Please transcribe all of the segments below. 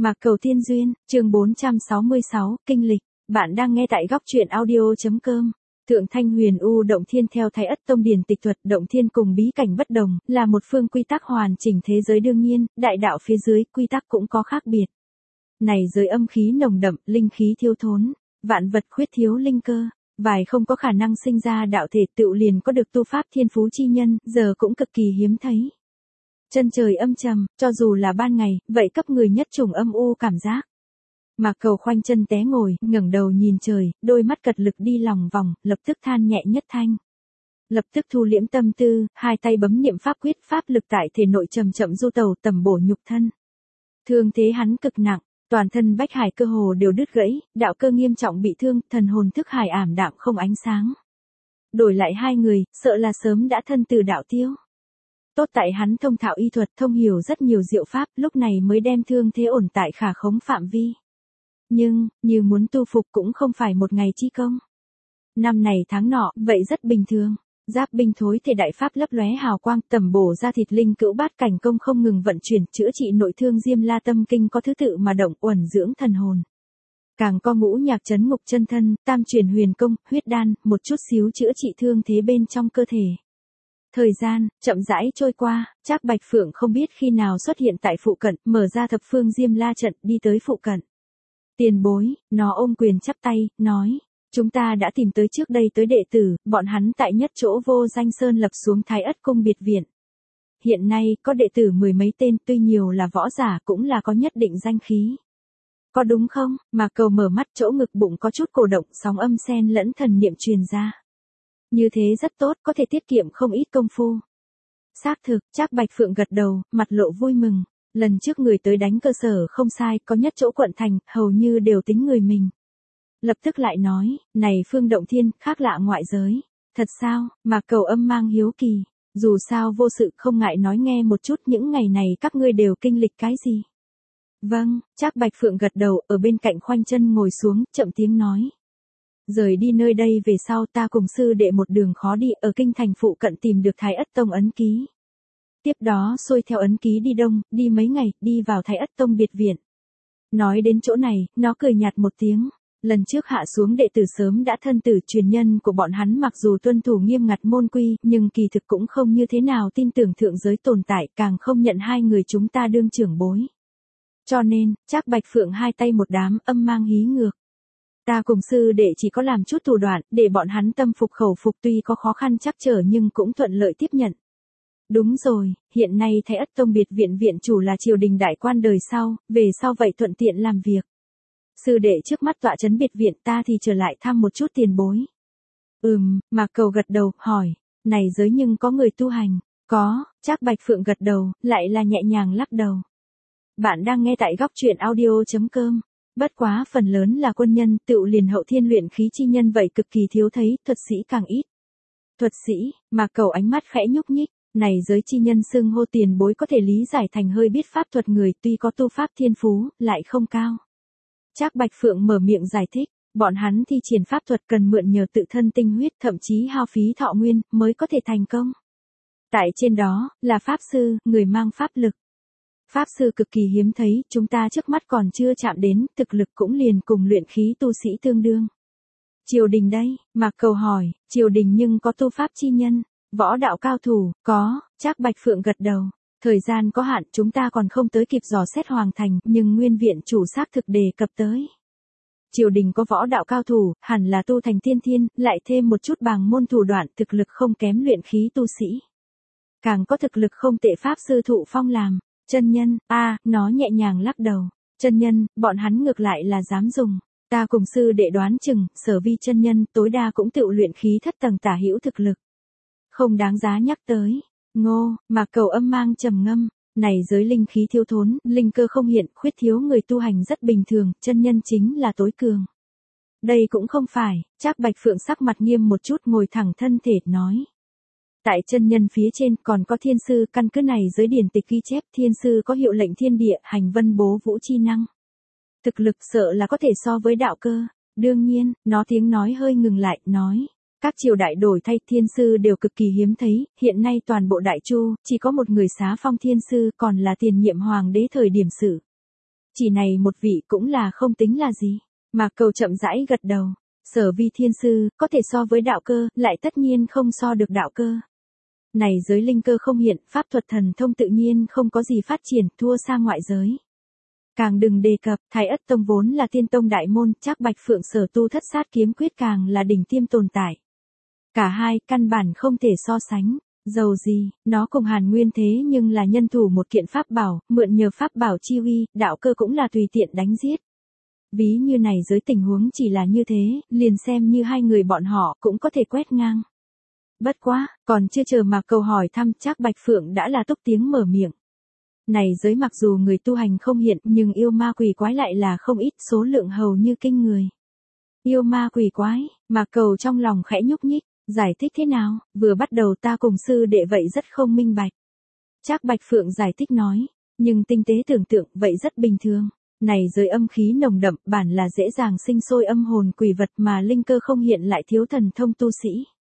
Mạc Cầu Tiên Duyên, chương 466, Kinh lịch. Bạn đang nghe tại góc truyện audio.com. Thượng Thanh Huyền U Động Thiên theo Thái Ất Tông điển tịch thuật Động Thiên cùng bí cảnh bất đồng, là một phương quy tắc hoàn chỉnh thế giới đương nhiên, đại đạo phía dưới quy tắc cũng có khác biệt. Này giới âm khí nồng đậm, linh khí thiếu thốn, vạn vật khuyết thiếu linh cơ, vài không có khả năng sinh ra đạo thể tựu liền có được tu pháp thiên phú chi nhân, giờ cũng cực kỳ hiếm thấy. Chân trời âm trầm, cho dù là ban ngày, vậy cấp người nhất trùng âm u cảm giác. Mạc Cầu khoanh chân té ngồi, ngẩng đầu nhìn trời, đôi mắt cật lực đi lòng vòng, lập tức than nhẹ nhất thanh. Lập tức thu liễm tâm tư, hai tay bấm niệm pháp quyết, pháp lực tại thể nội chậm chậm du tẩu tầm bổ nhục thân. Thương thế hắn cực nặng, toàn thân bách hải cơ hồ đều đứt gãy, đạo cơ nghiêm trọng bị thương, thần hồn thức hải ảm đạm không ánh sáng. Đổi lại hai người, sợ là sớm đã thân từ đạo tiêu. Tốt tại hắn thông thạo y thuật, thông hiểu rất nhiều diệu pháp, lúc này mới đem thương thế ổn tại khả khống phạm vi. Nhưng, như muốn tu phục cũng không phải một ngày chi công. Năm này tháng nọ, vậy rất bình thường. Giáp binh thối thể đại pháp lấp lóe hào quang, tầm bổ ra thịt linh cữu bát cảnh công không ngừng vận chuyển, chữa trị nội thương Diêm La tâm kinh có thứ tự mà động, uẩn dưỡng thần hồn. Càng có ngũ nhạc chấn ngục chân thân, tam truyền huyền công, huyết đan, một chút xíu chữa trị thương thế bên trong cơ thể. Thời gian, chậm rãi trôi qua, Trác Bạch Phượng không biết khi nào xuất hiện tại phụ cận, mở ra thập phương Diêm La trận, đi tới phụ cận. Tiền bối, nó ôm quyền chắp tay, nói, chúng ta đã tìm tới trước đây tới đệ tử, bọn hắn tại nhất chỗ Vô Danh Sơn lập xuống Thái Ất Cung biệt viện. Hiện nay, có đệ tử mười mấy tên, tuy nhiều là võ giả cũng là có nhất định danh khí. Có đúng không? Mà Cầu mở mắt, chỗ ngực bụng có chút cổ động, sóng âm xen lẫn thần niệm truyền ra. Như thế rất tốt, có thể tiết kiệm không ít công phu. Xác thực, Trác Bạch Phượng gật đầu, mặt lộ vui mừng. Lần trước người tới đánh cơ sở không sai, có nhất chỗ quận thành, hầu như đều tính người mình. Lập tức lại nói, này Phương Động Thiên, khác lạ ngoại giới. Thật sao? Mà Cầu âm mang hiếu kỳ. Dù sao vô sự không ngại nói nghe một chút, những ngày này các ngươi đều kinh lịch cái gì? Vâng, Trác Bạch Phượng gật đầu, ở bên cạnh khoanh chân ngồi xuống, chậm tiếng nói. Rời đi nơi đây về sau ta cùng sư đệ một đường khó đi, ở kinh thành phụ cận tìm được Thái Ất Tông ấn ký. Tiếp đó xuôi theo ấn ký đi đông, đi mấy ngày, đi vào Thái Ất Tông biệt viện. Nói đến chỗ này, nó cười nhạt một tiếng. Lần trước hạ xuống đệ tử sớm đã thân tử truyền nhân của bọn hắn, mặc dù tuân thủ nghiêm ngặt môn quy, nhưng kỳ thực cũng không như thế nào tin tưởng thượng giới tồn tại, càng không nhận hai người chúng ta đương trưởng bối. Cho nên, Trác Bạch Phượng hai tay một đám, âm mang hí ngược. Ta cùng sư đệ chỉ có làm chút thủ đoạn, để bọn hắn tâm phục khẩu phục, tuy có khó khăn trắc trở nhưng cũng thuận lợi tiếp nhận. Đúng rồi, hiện nay Thái Ất Tông biệt viện viện chủ là triều đình đại quan đời sau, về sau vậy thuận tiện làm việc. Sư đệ trước mắt tọa trấn biệt viện, ta thì trở lại thăm một chút tiền bối. Mạc Cầu gật đầu, hỏi, này giới nhưng có người tu hành? Có, Trác Bạch Phượng gật đầu, lại là nhẹ nhàng lắc đầu. Bạn đang nghe tại góc truyện audio.com. Bất quá phần lớn là quân nhân, tựu liền hậu thiên luyện khí chi nhân vậy cực kỳ thiếu thấy, thuật sĩ càng ít. Thuật sĩ, Mạc Cầu ánh mắt khẽ nhúc nhích, này giới chi nhân xưng hô tiền bối có thể lý giải thành hơi biết pháp thuật người, tuy có tu pháp thiên phú, lại không cao. Trác Bạch Phượng mở miệng giải thích, bọn hắn thi triển pháp thuật cần mượn nhờ tự thân tinh huyết, thậm chí hao phí thọ nguyên, mới có thể thành công. Tại trên đó, là pháp sư, người mang pháp lực. Pháp sư cực kỳ hiếm thấy, chúng ta trước mắt còn chưa chạm đến, thực lực cũng liền cùng luyện khí tu sĩ tương đương. Triều đình đây, Mạc Cầu hỏi, triều đình nhưng có tu pháp chi nhân, võ đạo cao thủ, có, Trác Bạch Phượng gật đầu. Thời gian có hạn, chúng ta còn không tới kịp dò xét hoàn thành, nhưng nguyên viện chủ xác thực đề cập tới. Triều đình có võ đạo cao thủ, hẳn là tu thành tiên thiên, lại thêm một chút bàng môn thủ đoạn, thực lực không kém luyện khí tu sĩ. Càng có thực lực không tệ pháp sư thụ phong làm. Chân nhân, nó nhẹ nhàng lắc đầu. Chân nhân, bọn hắn ngược lại là dám dùng. Ta cùng sư đệ đoán chừng, Sở Vi chân nhân tối đa cũng tự luyện khí thất tầng tả hữu thực lực. Không đáng giá nhắc tới. Ngô, Mạc Cầu âm mang trầm ngâm. Này giới linh khí thiếu thốn, linh cơ không hiện, khuyết thiếu người tu hành rất bình thường, chân nhân chính là tối cường. Đây cũng không phải, Trác Bạch Phượng sắc mặt nghiêm một chút, ngồi thẳng thân thể, nói. Tại chân nhân phía trên còn có thiên sư, căn cứ này giới điển tịch ghi chép, thiên sư có hiệu lệnh thiên địa, hành vân bố vũ chi năng. Thực lực sợ là có thể so với đạo cơ. Đương nhiên, nó tiếng nói hơi ngừng lại, nói. Các triều đại đổi thay thiên sư đều cực kỳ hiếm thấy, hiện nay toàn bộ đại chu, chỉ có một người xá phong thiên sư, còn là tiền nhiệm hoàng đế thời điểm sử. Chỉ này một vị cũng là không tính là gì. Mạc Cầu chậm rãi gật đầu. Sở Vi thiên sư, có thể so với đạo cơ, lại tất nhiên không so được đạo cơ. Này giới linh cơ không hiện, pháp thuật thần thông tự nhiên không có gì phát triển, thua xa ngoại giới. Càng đừng đề cập, Thái Ất Tông vốn là tiên tông đại môn, Trác Bạch Phượng sở tu thất sát kiếm quyết càng là đỉnh tiêm tồn tại. Cả hai, căn bản không thể so sánh. Dầu gì, nó cùng Hàn Nguyên thế nhưng là nhân thủ một kiện pháp bảo, mượn nhờ pháp bảo chi uy, đạo cơ cũng là tùy tiện đánh giết. Ví như này giới tình huống chỉ là như thế, liền xem như hai người bọn họ cũng có thể quét ngang. Bất quá, còn chưa chờ mà câu hỏi thăm Trác Bạch Phượng đã là túc tiếng mở miệng. Này giới mặc dù người tu hành không hiện nhưng yêu ma quỷ quái lại là không ít, số lượng hầu như kinh người. Yêu ma quỷ quái, mà cầu trong lòng khẽ nhúc nhích, giải thích thế nào, vừa bắt đầu ta cùng sư đệ vậy rất không minh bạch. Trác Bạch Phượng giải thích nói, nhưng tinh tế tưởng tượng vậy rất bình thường. Này giới âm khí nồng đậm bản là dễ dàng sinh sôi âm hồn quỷ vật mà linh cơ không hiện lại thiếu thần thông tu sĩ.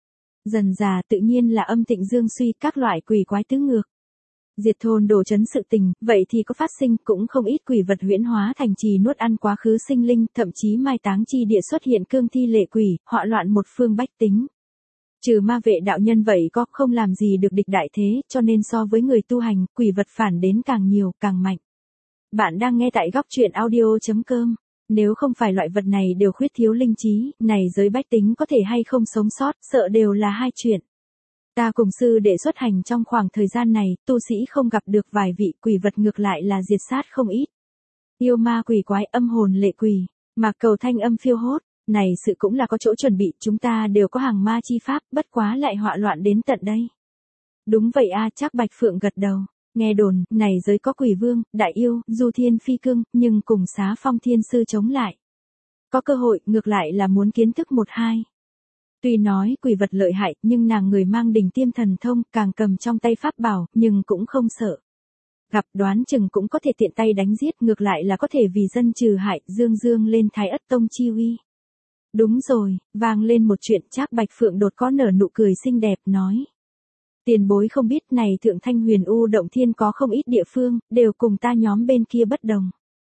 Dần già tự nhiên là âm tịnh dương suy các loại quỷ quái tứ ngược. Diệt thôn đổ chấn sự tình, vậy thì có phát sinh cũng không ít quỷ vật huyễn hóa thành trì nuốt ăn quá khứ sinh linh, thậm chí mai táng chi địa xuất hiện cương thi lệ quỷ, họa loạn một phương bách tính. Trừ ma vệ đạo nhân vậy có không làm gì được địch đại thế, cho nên so với người tu hành, quỷ vật phản đến càng nhiều, càng mạnh. Bạn đang nghe tại góc truyện audio.com. Nếu không phải loại vật này đều khuyết thiếu linh trí, này giới bách tính có thể hay không sống sót, sợ đều là hai chuyện. Ta cùng sư đệ xuất hành trong khoảng thời gian này, tu sĩ không gặp được vài vị quỷ vật ngược lại là diệt sát không ít. Yêu ma quỷ quái âm hồn lệ quỷ, Mạc Cầu thanh âm phiêu hốt, này sự cũng là có chỗ chuẩn bị, chúng ta đều có hàng ma chi pháp, bất quá lại họa loạn đến tận đây. Đúng vậy a, Trác Bạch Phượng gật đầu. Nghe đồn, này giới có quỷ vương, đại yêu, du thiên phi cương, nhưng cùng Xá Phong thiên sư chống lại. Có cơ hội, ngược lại là muốn kiến thức một hai. Tuy nói quỷ vật lợi hại, nhưng nàng người mang đỉnh tiêm thần thông, càng cầm trong tay pháp bảo, nhưng cũng không sợ. Gặp đoán chừng cũng có thể tiện tay đánh giết, ngược lại là có thể vì dân trừ hại, dương dương lên Thái Ất Tông chi uy. Đúng rồi, vang lên một chuyện, Trác Bạch Phượng đột có nở nụ cười xinh đẹp, nói. Tiền bối không biết này Thượng Thanh Huyền U Động Thiên có không ít địa phương, đều cùng ta nhóm bên kia bất đồng.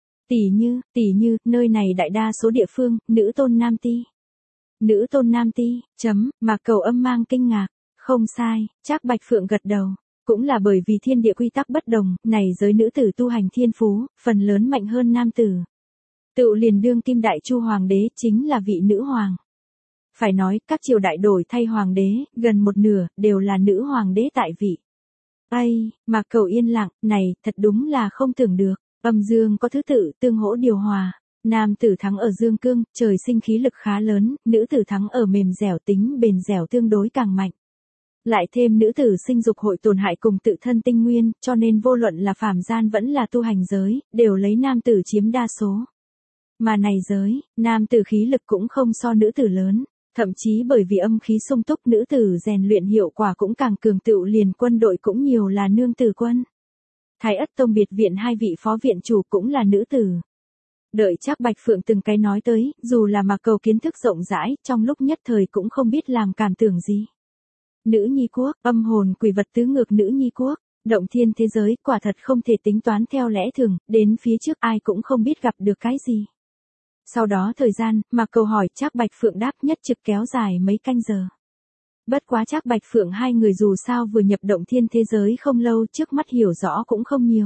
Tỷ như, nơi này đại đa số địa phương, nữ tôn nam ti. Nữ tôn nam ti, mà Cầu âm mang kinh ngạc. Không sai, Trác Bạch Phượng gật đầu. Cũng là bởi vì thiên địa quy tắc bất đồng, này giới nữ tử tu hành thiên phú, phần lớn mạnh hơn nam tử. Tựu liền đương kim đại chu hoàng đế chính là vị nữ hoàng. Phải nói, các triều đại đổi thay hoàng đế, gần một nửa, đều là nữ hoàng đế tại vị. Ây, mà Cầu yên lặng, này, thật đúng là không tưởng được. Âm dương có thứ tự, tương hỗ điều hòa. Nam tử thắng ở dương cương, trời sinh khí lực khá lớn, nữ tử thắng ở mềm dẻo tính bền dẻo tương đối càng mạnh. Lại thêm nữ tử sinh dục hội tổn hại cùng tự thân tinh nguyên, cho nên vô luận là phàm gian vẫn là tu hành giới, đều lấy nam tử chiếm đa số. Mà này giới, nam tử khí lực cũng không so nữ tử lớn. Thậm chí bởi vì âm khí sung túc nữ tử rèn luyện hiệu quả cũng càng cường, tựu liền quân đội cũng nhiều là nương tử quân. Thái Ất Tông biệt viện hai vị phó viện chủ cũng là nữ tử. Đợi Trác Bạch Phượng từng cái nói tới, dù là Mạc Cầu kiến thức rộng rãi, trong lúc nhất thời cũng không biết làm cảm tưởng gì. Nữ nhi quốc, âm hồn quỷ vật tứ ngược nữ nhi quốc, động thiên thế giới, quả thật không thể tính toán theo lẽ thường, đến phía trước ai cũng không biết gặp được cái gì. Sau đó thời gian, Mạc Cầu hỏi Trác Bạch Phượng đáp nhất trực kéo dài mấy canh giờ. Bất quá Trác Bạch Phượng hai người dù sao vừa nhập động thiên thế giới không lâu, trước mắt hiểu rõ cũng không nhiều.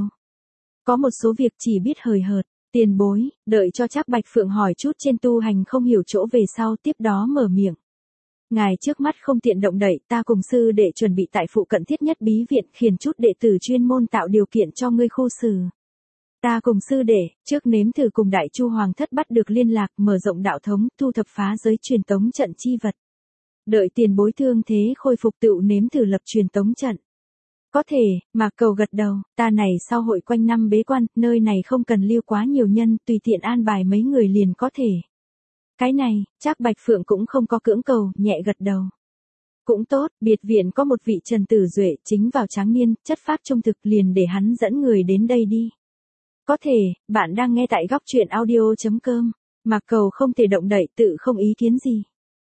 Có một số việc chỉ biết hời hợt, tiền bối, đợi cho Trác Bạch Phượng hỏi chút trên tu hành không hiểu chỗ về sau, tiếp đó mở miệng. Ngài trước mắt không tiện động đậy, ta cùng sư đệ chuẩn bị tại phụ cận thiết nhất bí viện, khiển chút đệ tử chuyên môn tạo điều kiện cho ngươi khu xử. Ta cùng sư đệ, trước nếm thử cùng Đại Chu Hoàng thất bắt được liên lạc, mở rộng đạo thống, thu thập phá giới truyền tống trận chi vật. Đợi tiền bối thương thế khôi phục tựu nếm thử lập truyền tống trận. Có thể, Mạc Cầu gật đầu, ta này sau hội quanh năm bế quan, nơi này không cần lưu quá nhiều nhân, tùy tiện an bài mấy người liền có thể. Cái này, Trác Bạch Phượng cũng không có cưỡng cầu, nhẹ gật đầu. Cũng tốt, biệt viện có một vị Trần Tử Duệ, chính vào tráng niên, chất phác trung thực, liền để hắn dẫn người đến đây đi. Có thể, bạn đang nghe tại góc truyện audio.com, Mạc Cầu không thể động đậy, tự không ý kiến gì.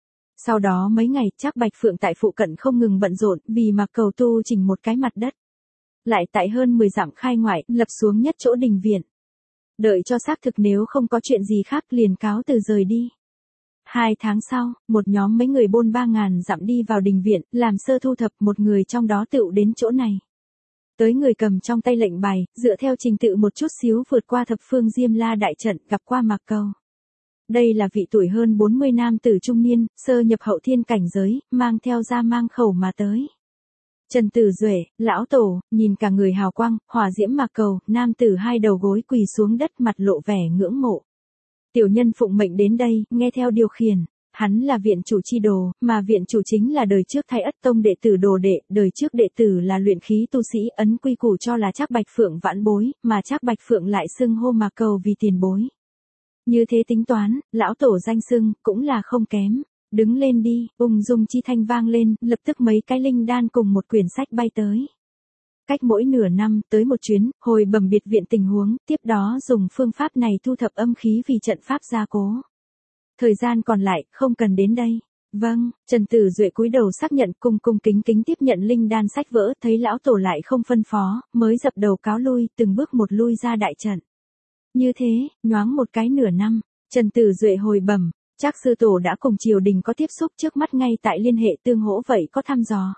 Sau đó mấy ngày, Trác Bạch Phượng tại phụ cận không ngừng bận rộn, vì Mạc Cầu tu chỉnh một cái mặt đất. Lại tại hơn 10 dặm khai ngoại, lập xuống nhất chỗ đình viện. Đợi cho xác thực nếu không có chuyện gì khác liền cáo từ rời đi. 2 tháng sau, một nhóm mấy người bôn 3.000 dặm đi vào đình viện, làm sơ thu thập, một người trong đó tựu đến chỗ này. Tới người cầm trong tay lệnh bài, dựa theo trình tự một chút xíu vượt qua thập phương Diêm La đại trận, gặp qua Mạc Cầu. Đây là vị tuổi hơn 40 nam tử trung niên, sơ nhập hậu thiên cảnh giới, mang theo ra mang khẩu mà tới. Trần Tử Duệ, lão tổ, nhìn cả người hào quang, hỏa diễm Mạc Cầu, nam tử hai đầu gối quỳ xuống đất, mặt lộ vẻ ngưỡng mộ. Tiểu nhân phụng mệnh đến đây, nghe theo điều khiển. Hắn là viện chủ chi đồ, mà viện chủ chính là đời trước Thái Ất Tông đệ tử đồ đệ, đời trước đệ tử là luyện khí tu sĩ, ấn quy củ cho là Trác Bạch Phượng vãn bối, mà Trác Bạch Phượng lại xưng hô Mạc Cầu vì tiền bối. Như thế tính toán, lão tổ danh xưng, cũng là không kém. Đứng lên đi, ung dung chi thanh vang lên, lập tức mấy cái linh đan cùng một quyển sách bay tới. Cách mỗi nửa năm, tới một chuyến, hồi bẩm biệt viện tình huống, tiếp đó dùng phương pháp này thu thập âm khí vì trận pháp gia cố. Thời gian còn lại, không cần đến đây. Vâng, Trần Tử Duệ cúi đầu xác nhận, cung cung kính kính tiếp nhận linh đan sách vỡ, thấy lão tổ lại không phân phó, mới dập đầu cáo lui, từng bước một lui ra đại trận. Như thế, nhoáng một cái nửa năm, Trần Tử Duệ hồi bẩm, Trác sư tổ đã cùng triều đình có tiếp xúc, trước mắt ngay tại liên hệ tương hỗ vậy có thăm dò.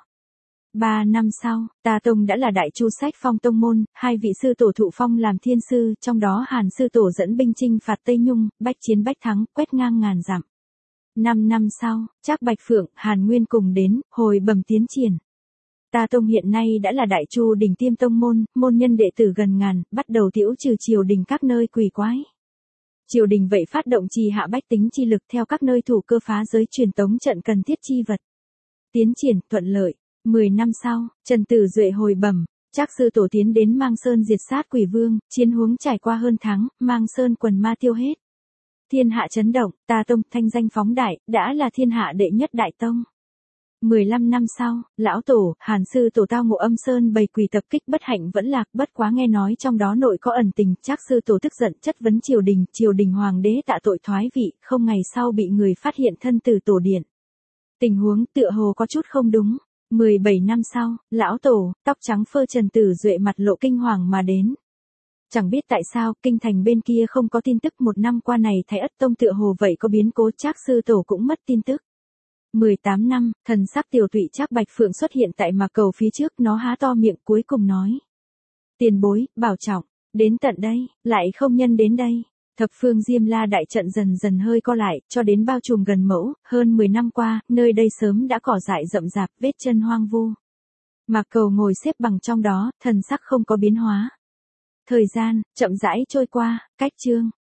3 năm sau, Ta Tông đã là đại chu sách phong tông môn, hai vị sư tổ thụ phong làm thiên sư, trong đó Hàn sư tổ dẫn binh chinh phạt Tây Nhung, bách chiến bách thắng, quét ngang ngàn dặm. 5 năm sau, Trác Bạch Phượng, Hàn Nguyên cùng đến, hồi bẩm tiến triển. Ta Tông hiện nay đã là đại chu đỉnh tiêm tông môn, môn nhân đệ tử gần ngàn, bắt đầu tiễu trừ triều đình các nơi quỷ quái. Triều đình vậy phát động trì hạ bách tính chi lực theo các nơi thủ cơ phá giới truyền tống trận cần thiết chi vật. Tiến triển thuận lợi. 10 năm sau, Trần Tử Duệ hồi bẩm, Trác sư tổ tiến đến Mang Sơn diệt sát quỷ vương, chiến huống trải qua hơn tháng, Mang Sơn quần ma tiêu hết. Thiên hạ chấn động, Ta Tông thanh danh phóng đại, đã là thiên hạ đệ nhất đại tông. 15 năm sau, lão tổ, Hàn sư tổ tao ngộ Âm Sơn bầy quỷ tập kích bất hạnh vẫn lạc, bất quá nghe nói trong đó nội có ẩn tình, Trác sư tổ tức giận chất vấn triều đình hoàng đế tạ tội thoái vị, không ngày sau bị người phát hiện thân tử tổ điện. Tình huống tựa hồ có chút không đúng. 17 năm sau, lão tổ, tóc trắng phơ Trần Tử Duệ mặt lộ kinh hoàng mà đến. Chẳng biết tại sao, kinh thành bên kia không có tin tức, một năm qua này Thái Ất Tông tựa hồ vậy có biến cố, Trác sư tổ cũng mất tin tức. 18 năm, thần sắc tiểu tụy Trác Bạch Phượng xuất hiện tại Mạc Cầu phía trước, nó há to miệng cuối cùng nói. Tiền bối, bảo trọng, đến tận đây, lại không nhân đến đây. Thập phương Diêm La đại trận dần dần hơi co lại, cho đến bao trùm gần mẫu, hơn 10 năm qua, nơi đây sớm đã cỏ dại rậm rạp, vết chân hoang vu. Mạc Cầu ngồi xếp bằng trong đó, thần sắc không có biến hóa. Thời gian, chậm rãi trôi qua, cách chương.